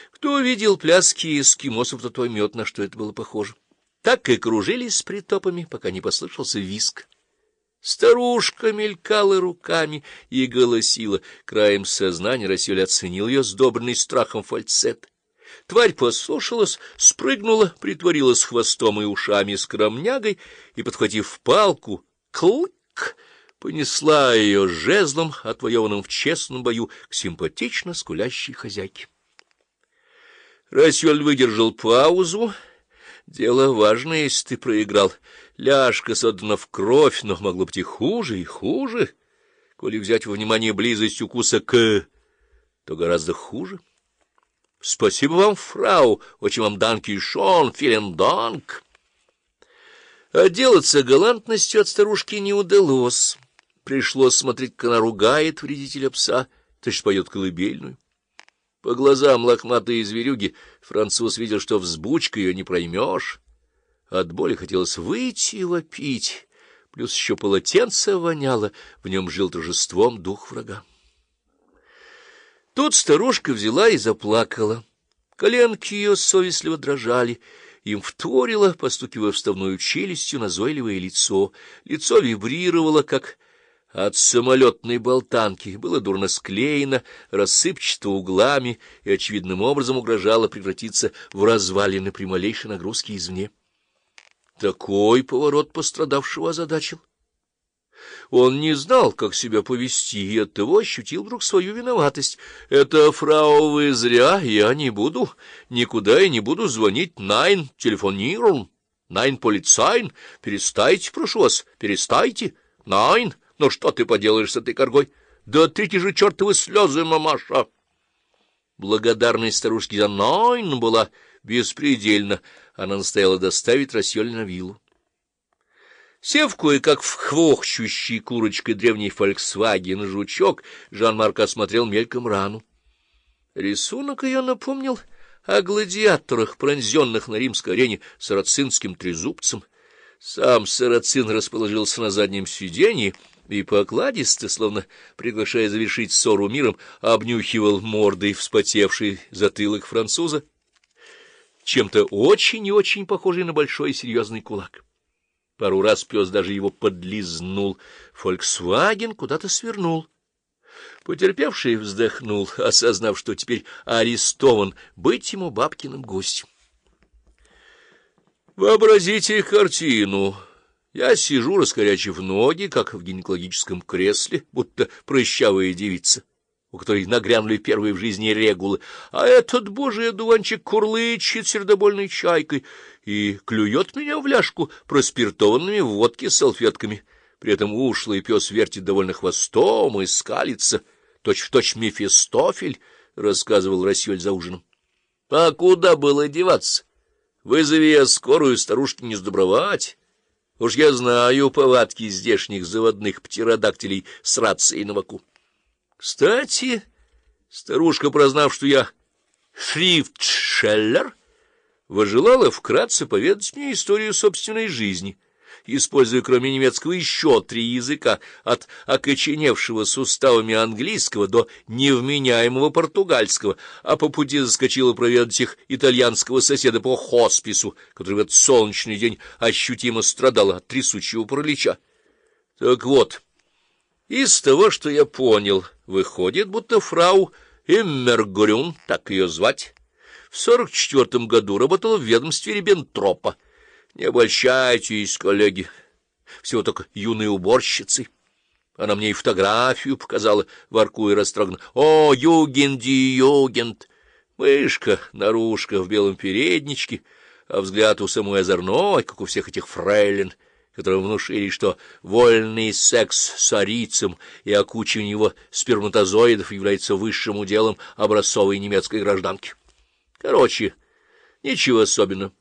Кто видел пляски эскимосов, тот поймет, на что это было похоже. Так и кружились с притопами, пока не послышался визг. Старушка мелькала руками и голосила. Краем сознания Рассёль оценил ее сдобренный страхом фальцет. Тварь послушалась, спрыгнула, притворилась хвостом и ушами скромнягой и, подхватив палку, клык, понесла ее жезлом, отвоеванным в честном бою, к симпатично скулящей хозяйке. Рассёль выдержал паузу. Дело важное, если ты проиграл. Ляжка содрана в кровь, но могло быть и хуже, и хуже. Коли взять во внимание близость укуса то гораздо хуже. Спасибо вам, фрау, очень вам данки шон, филен данк. Отделаться галантностью от старушки не удалось. Пришлось смотреть, как она ругает вредителя пса, точно поет колыбельную. По глазам лохматой зверюги француз видел, что взбучкой ее не проймешь. От боли хотелось выйти и вопить, плюс еще полотенце воняло, в нем жил торжеством дух врага. Тут старушка взяла и заплакала. Коленки ее совестливо дрожали, им вторило, постукивая вставную челюстью, назойливое лицо. Лицо вибрировало, как от самолетной болтанки, было дурно склеено, рассыпчато углами и очевидным образом угрожало превратиться в развалины при малейшей нагрузке извне. Такой поворот пострадавшего озадачил. Он не знал, как себя повести, и оттого ощутил вдруг свою виноватость. — Это, фрау, вы зря, я не буду, никуда и не буду звонить. Найн, телефонирун, найн, полицайн. Перестайте, прошу вас, перестайте. Найн, ну что ты поделаешь с этой коргой? Да трите же чертовы слезы, мамаша! Благодарность старушки за найн была беспредельна. Она настояла доставить Рассёля на виллу. Сев кое-как в хвохчущей курочкой древний «Фольксваген» жучок, Жан-Марк осмотрел мельком рану. Рисунок ее напомнил о гладиаторах, пронзенных на римской арене сарацинским трезубцем. Сам сарацин расположился на заднем сиденье и покладисто, словно приглашая завершить ссору миром, обнюхивал мордой вспотевший затылок француза, чем-то очень и очень похожий на большой серьезный кулак. Пару раз пес даже его подлизнул. «Фольксваген» куда-то свернул. Потерпевший вздохнул, осознав, что теперь арестован, быть ему бабкиным гостем. Вообразите картину. Я сижу, раскорячив ноги, как в гинекологическом кресле, будто прыщавая девица, у которой нагрянули первые в жизни регулы, а этот божий одуванчик курлычет сердобольной чайкой и клюет меня в ляжку проспиртованными в водке салфетками. При этом ушлый пес вертит довольно хвостом и скалится, точь-в-точь Мефистофель, — рассказывал Рассёль за ужином. — А куда было деваться? Вызови я скорую, старушке не сдобровать. Уж я знаю повадки здешних заводных птеродактилей с рацией на боку. Кстати, старушка, прознав, что я шрифтшеллер, возжелала вкратце поведать мне историю собственной жизни, используя кроме немецкого еще 3 языка, от окоченевшего суставами английского до невменяемого португальского, а по пути заскочила проведать их итальянского соседа по хоспису, который в этот солнечный день ощутимо страдал от трясучего паралича. Так вот, из того, что я понял, выходит, будто фрау Иммергрюн, так ее звать, в 44-м году работала в ведомстве Риббентропа. Не обольщайтесь, коллеги, всего только юной уборщицей. Она мне и фотографию показала, воркуя растроганно. О, югенди, югент! Мышка, наружка в белом передничке, а взгляд у самой озорной, как у всех этих фрейлин, которые внушили, что вольный секс с арийцем и окучивание его сперматозоидов является высшим уделом образцовой немецкой гражданки. Короче, ничего особенного.